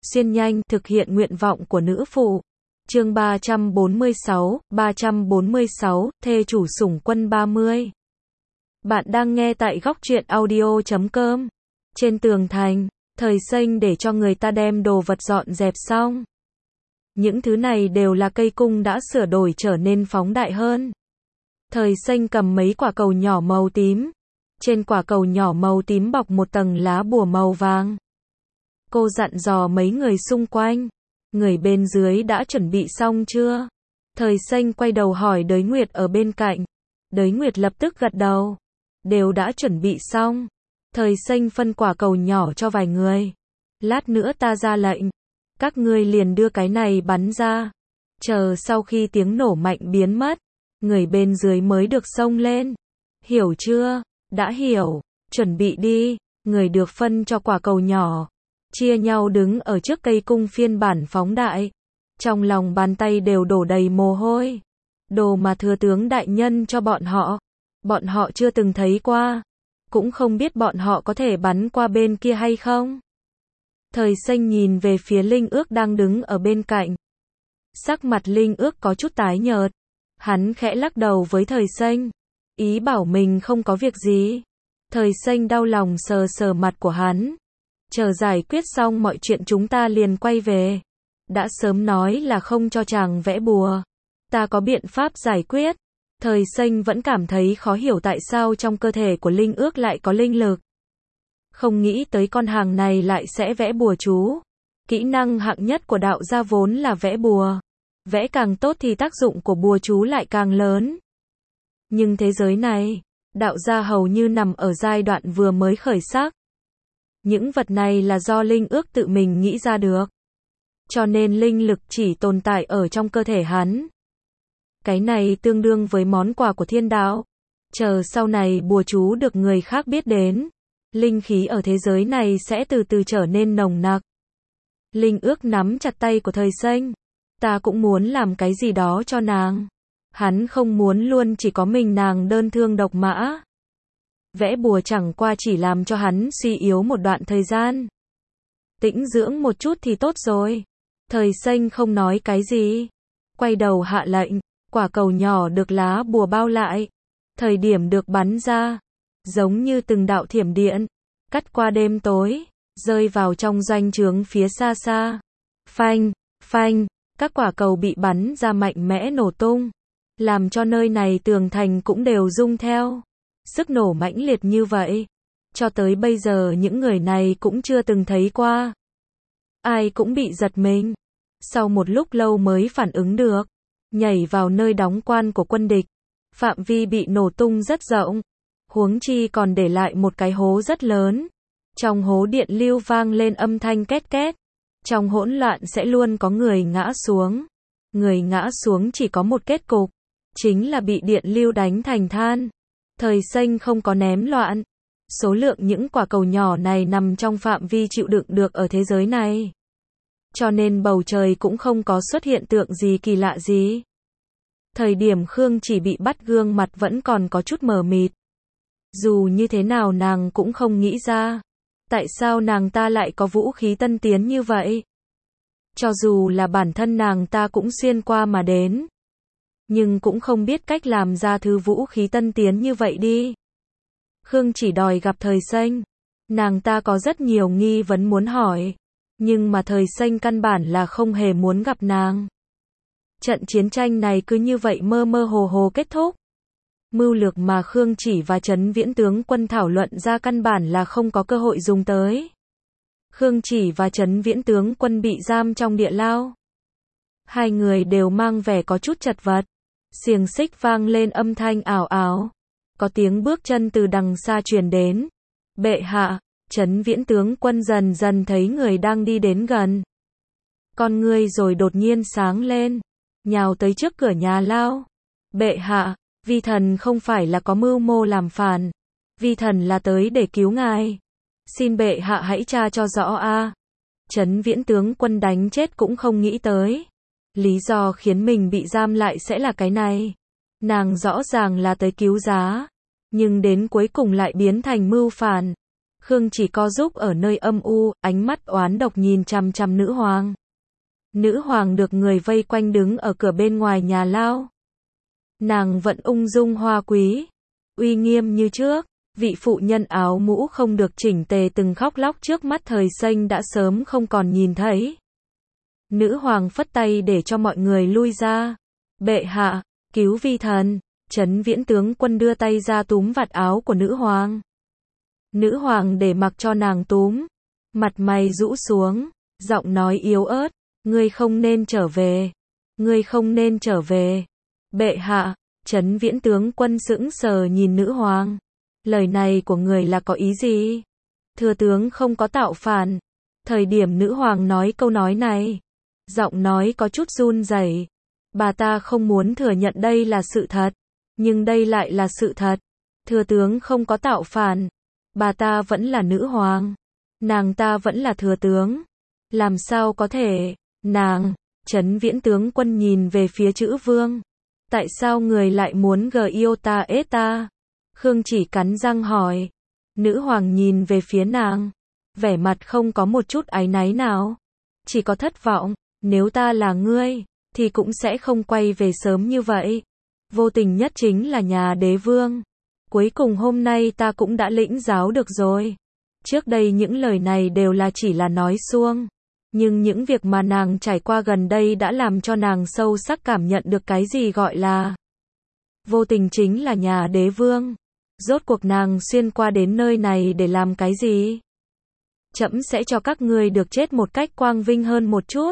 xuyên nhanh, thực hiện nguyện vọng của nữ phụ. Chương 346, thê chủ sủng quân 30. Bạn đang nghe tại góc truyện audio.com. Trên tường thành, Thời Xanh để cho người ta đem đồ vật dọn dẹp xong. Những thứ này đều là cây cung đã sửa đổi trở nên phóng đại hơn. Thời Xanh cầm mấy quả cầu nhỏ màu tím. Trên quả cầu nhỏ màu tím bọc một tầng lá bùa màu vàng. Cô dặn dò mấy người xung quanh. Người bên dưới đã chuẩn bị xong chưa? Thời Xanh quay đầu hỏi Đới Nguyệt ở bên cạnh. Đới Nguyệt lập tức gật đầu. Đều đã chuẩn bị xong. Thời Xanh phân quả cầu nhỏ cho vài người. Lát nữa ta ra lệnh. Các ngươi liền đưa cái này bắn ra. Chờ sau khi tiếng nổ mạnh biến mất. Người bên dưới mới được xông lên. Hiểu chưa? Đã hiểu. Chuẩn bị đi. Người được phân cho quả cầu nhỏ. Chia nhau đứng ở trước cây cung phiên bản phóng đại. Trong lòng bàn tay đều đổ đầy mồ hôi. Đồ mà thừa tướng đại nhân cho bọn họ. Bọn họ chưa từng thấy qua. Cũng không biết bọn họ có thể bắn qua bên kia hay không. Thời Xanh nhìn về phía Linh Ước đang đứng ở bên cạnh. Sắc mặt Linh Ước có chút tái nhợt. Hắn khẽ lắc đầu với Thời Xanh. Ý bảo mình không có việc gì. Thời Xanh đau lòng sờ sờ mặt của hắn. Chờ giải quyết xong mọi chuyện chúng ta liền quay về. Đã sớm nói là không cho chàng vẽ bùa. Ta có biện pháp giải quyết. Thời Xanh vẫn cảm thấy khó hiểu tại sao trong cơ thể của Linh Ước lại có linh lực. Không nghĩ tới con hàng này lại sẽ vẽ bùa chú. Kỹ năng hạng nhất của đạo gia vốn là vẽ bùa. Vẽ càng tốt thì tác dụng của bùa chú lại càng lớn. Nhưng thế giới này, đạo gia hầu như nằm ở giai đoạn vừa mới khởi sắc. Những vật này là do Linh Ước tự mình nghĩ ra được. Cho nên linh lực chỉ tồn tại ở trong cơ thể hắn. Cái này tương đương với món quà của thiên đạo. Chờ sau này bùa chú được người khác biết đến. Linh khí ở thế giới này sẽ từ từ trở nên nồng nặc. Linh Ước nắm chặt tay của Thời Xanh. Ta cũng muốn làm cái gì đó cho nàng. Hắn không muốn luôn chỉ có mình nàng đơn thương độc mã. Vẽ bùa chẳng qua chỉ làm cho hắn suy yếu một đoạn thời gian. Tĩnh dưỡng một chút thì tốt rồi. Thời Xanh không nói cái gì. Quay đầu hạ lệnh. Quả cầu nhỏ được lá bùa bao lại. Thời điểm được bắn ra. Giống như từng đạo thiểm điện. Cắt qua đêm tối. Rơi vào trong doanh trướng phía xa xa. Phanh, phanh. Các quả cầu bị bắn ra mạnh mẽ nổ tung. Làm cho nơi này tường thành cũng đều rung theo. Sức nổ mãnh liệt như vậy. Cho tới bây giờ những người này cũng chưa từng thấy qua. Ai cũng bị giật mình. Sau một lúc lâu mới phản ứng được. Nhảy vào nơi đóng quan của quân địch. Phạm vi bị nổ tung rất rộng. Huống chi còn để lại một cái hố rất lớn. Trong hố điện lưu vang lên âm thanh két két. Trong hỗn loạn sẽ luôn có người ngã xuống. Người ngã xuống chỉ có một kết cục. Chính là bị điện lưu đánh thành than. Thời Xanh không có ném loạn. Số lượng những quả cầu nhỏ này nằm trong phạm vi chịu đựng được ở thế giới này. Cho nên bầu trời cũng không có xuất hiện tượng gì kỳ lạ gì. Thời điểm Khương Chỉ bị bắt gương mặt vẫn còn có chút mờ mịt. Dù như thế nào nàng cũng không nghĩ ra. Tại sao nàng ta lại có vũ khí tân tiến như vậy? Cho dù là bản thân nàng ta cũng xuyên qua mà đến. Nhưng cũng không biết cách làm ra thứ vũ khí tân tiến như vậy đi. Khương Chỉ đòi gặp Thời Xanh. Nàng ta có rất nhiều nghi vấn muốn hỏi. Nhưng mà Thời Xanh căn bản là không hề muốn gặp nàng. Trận chiến tranh này cứ như vậy mơ mơ hồ hồ kết thúc. Mưu lược mà Khương Chỉ và Trấn Viễn tướng quân thảo luận ra căn bản là không có cơ hội dùng tới. Khương Chỉ và Trấn Viễn tướng quân bị giam trong địa lao. Hai người đều mang vẻ có chút chật vật. Xiềng xích vang lên âm thanh ảo ảo. Có tiếng bước chân từ đằng xa truyền đến. Bệ hạ, Trấn Viễn tướng quân dần dần thấy người đang đi đến gần. Con ngươi rồi đột nhiên sáng lên. Nhào tới trước cửa nhà lao. Bệ hạ, vi thần không phải là có mưu mô làm phản. Vi thần là tới để cứu ngài. Xin bệ hạ hãy tra cho rõ a. Trấn Viễn tướng quân đánh chết cũng không nghĩ tới. Lý do khiến mình bị giam lại sẽ là cái này. Nàng rõ ràng là tới cứu giá. Nhưng đến cuối cùng lại biến thành mưu phản. Khương Chỉ co giúp ở nơi âm u, ánh mắt oán độc nhìn chằm chằm nữ hoàng. Nữ hoàng được người vây quanh đứng ở cửa bên ngoài nhà lao. Nàng vẫn ung dung hoa quý, uy nghiêm như trước. Vị phụ nhân áo mũ không được chỉnh tề từng khóc lóc trước mắt Thời Xanh đã sớm không còn nhìn thấy. Nữ hoàng phất tay để cho mọi người lui ra. Bệ hạ, cứu vi thần. Trấn Viễn tướng quân đưa tay ra túm vạt áo của nữ hoàng. Nữ hoàng để mặc cho nàng túm. Mặt mày rũ xuống, giọng nói yếu ớt. Ngươi không nên trở về. Ngươi không nên trở về. Bệ hạ, Trấn Viễn tướng quân sững sờ nhìn nữ hoàng. Lời này của người là có ý gì? Thừa tướng không có tạo phản. Thời điểm nữ hoàng nói câu nói này, giọng nói có chút run rẩy. Bà ta không muốn thừa nhận đây là sự thật, nhưng đây lại là sự thật. Thừa tướng không có tạo phản. Bà ta vẫn là nữ hoàng. Nàng ta vẫn là thừa tướng. Làm sao có thể? Nàng, Trấn Viễn tướng quân nhìn về phía Chữ Vương. Tại sao người lại muốn yêu ta ết ta? Khương Chỉ cắn răng hỏi. Nữ hoàng nhìn về phía nàng, vẻ mặt không có một chút áy náy nào, chỉ có thất vọng. Nếu ta là ngươi, thì cũng sẽ không quay về sớm như vậy. Vô tình nhất chính là nhà đế vương. Cuối cùng hôm nay ta cũng đã lĩnh giáo được rồi. Trước đây những lời này đều là chỉ là nói suông. Nhưng những việc mà nàng trải qua gần đây đã làm cho nàng sâu sắc cảm nhận được cái gì gọi là vô tình chính là nhà đế vương. Rốt cuộc nàng xuyên qua đến nơi này để làm cái gì? Trẫm sẽ cho các ngươi được chết một cách quang vinh hơn một chút.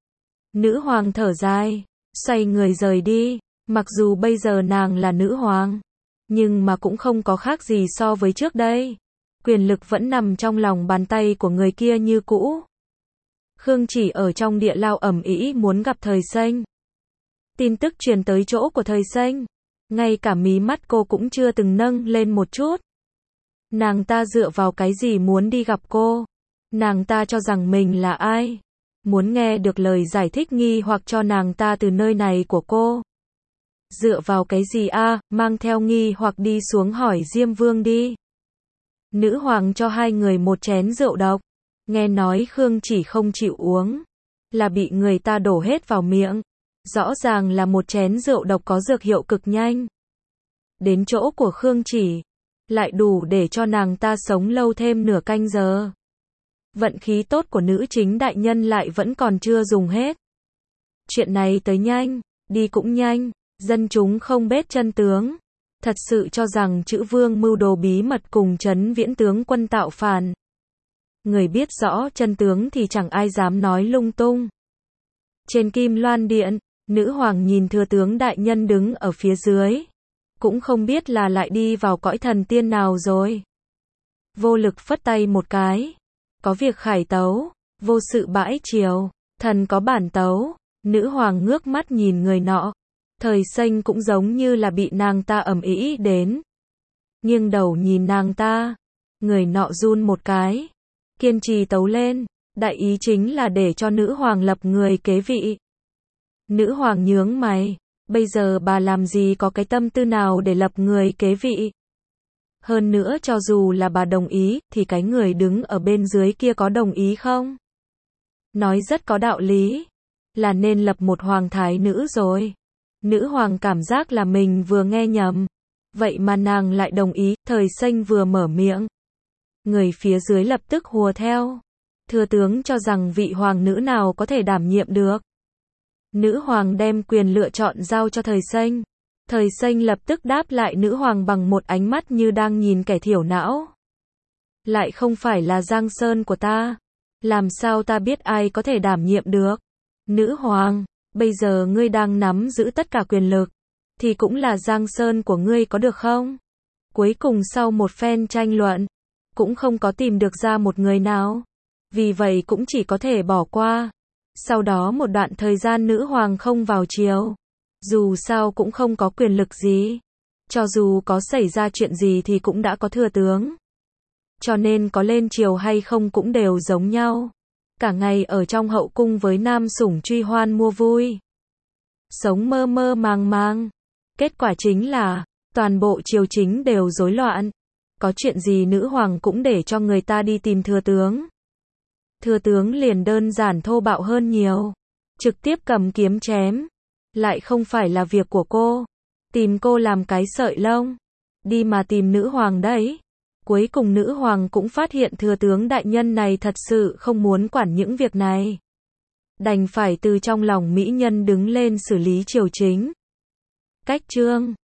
Nữ hoàng thở dài, xoay người rời đi. Mặc dù bây giờ nàng là nữ hoàng, nhưng mà cũng không có khác gì so với trước đây. Quyền lực vẫn nằm trong lòng bàn tay của người kia như cũ. Khương Chỉ ở trong địa lao ầm ĩ muốn gặp Thời Xanh. Tin tức truyền tới chỗ của Thời Xanh, ngay cả mí mắt cô cũng chưa từng nâng lên một chút. Nàng ta dựa vào cái gì muốn đi gặp cô? Nàng ta cho rằng mình là ai? Muốn nghe được lời giải thích nghi hoặc cho nàng ta từ nơi này của cô. Dựa vào cái gì mang theo nghi hoặc đi xuống hỏi Diêm Vương đi. Nữ hoàng cho hai người một chén rượu độc. Nghe nói Khương Chỉ không chịu uống, là bị người ta đổ hết vào miệng. Rõ ràng là một chén rượu độc có dược hiệu cực nhanh. Đến chỗ của Khương Chỉ, lại đủ để cho nàng ta sống lâu thêm nửa canh giờ. Vận khí tốt của nữ chính đại nhân lại vẫn còn chưa dùng hết. Chuyện này tới nhanh, đi cũng nhanh, dân chúng không biết chân tướng. Thật sự cho rằng Chữ Vương mưu đồ bí mật cùng Trấn Viễn tướng quân tạo phản. Người biết rõ chân tướng thì chẳng ai dám nói lung tung. Trên Kim Loan Điện, nữ hoàng nhìn thừa tướng đại nhân đứng ở phía dưới. Cũng không biết là lại đi vào cõi thần tiên nào rồi. Vô lực phất tay một cái. Có việc khải tấu, vô sự bãi triều, thần có bản tấu. Nữ hoàng ngước mắt nhìn người nọ. Thời Xanh cũng giống như là bị nàng ta ầm ĩ đến. Nghiêng đầu nhìn nàng ta. Người nọ run một cái. Kiên trì tấu lên. Đại ý chính là để cho nữ hoàng lập người kế vị. Nữ hoàng nhướng mày. Bây giờ bà làm gì có cái tâm tư nào để lập người kế vị? Hơn nữa cho dù là bà đồng ý, thì cái người đứng ở bên dưới kia có đồng ý không? Nói rất có đạo lý. Là nên lập một hoàng thái nữ rồi. Nữ hoàng cảm giác là mình vừa nghe nhầm. Vậy mà nàng lại đồng ý. Thời Xanh vừa mở miệng, người phía dưới lập tức hùa theo. Thừa tướng cho rằng vị hoàng nữ nào có thể đảm nhiệm được? Nữ hoàng đem quyền lựa chọn giao cho Thời Xanh. Thời Xanh lập tức đáp lại nữ hoàng bằng một ánh mắt như đang nhìn kẻ thiểu não. Lại không phải là Giang Sơn của ta. Làm sao ta biết ai có thể đảm nhiệm được? Nữ hoàng, bây giờ ngươi đang nắm giữ tất cả quyền lực, thì cũng là Giang Sơn của ngươi có được không? Cuối cùng sau một phen tranh luận, cũng không có tìm được ra một người nào. Vì vậy cũng chỉ có thể bỏ qua. Sau đó một đoạn thời gian nữ hoàng không vào triều. Dù sao cũng không có quyền lực gì. Cho dù có xảy ra chuyện gì thì cũng đã có thừa tướng. Cho nên có lên triều hay không cũng đều giống nhau. Cả ngày ở trong hậu cung với nam sủng truy hoan mua vui. Sống mơ mơ màng màng. Kết quả chính là, toàn bộ triều chính đều rối loạn. Có chuyện gì nữ hoàng cũng để cho người ta đi tìm thừa tướng. Thừa tướng liền đơn giản thô bạo hơn nhiều. Trực tiếp cầm kiếm chém. Lại không phải là việc của cô. Tìm cô làm cái sợi lông. Đi mà tìm nữ hoàng đấy. Cuối cùng nữ hoàng cũng phát hiện thừa tướng đại nhân này thật sự không muốn quản những việc này. Đành phải từ trong lòng mỹ nhân đứng lên xử lý triều chính. Cách chương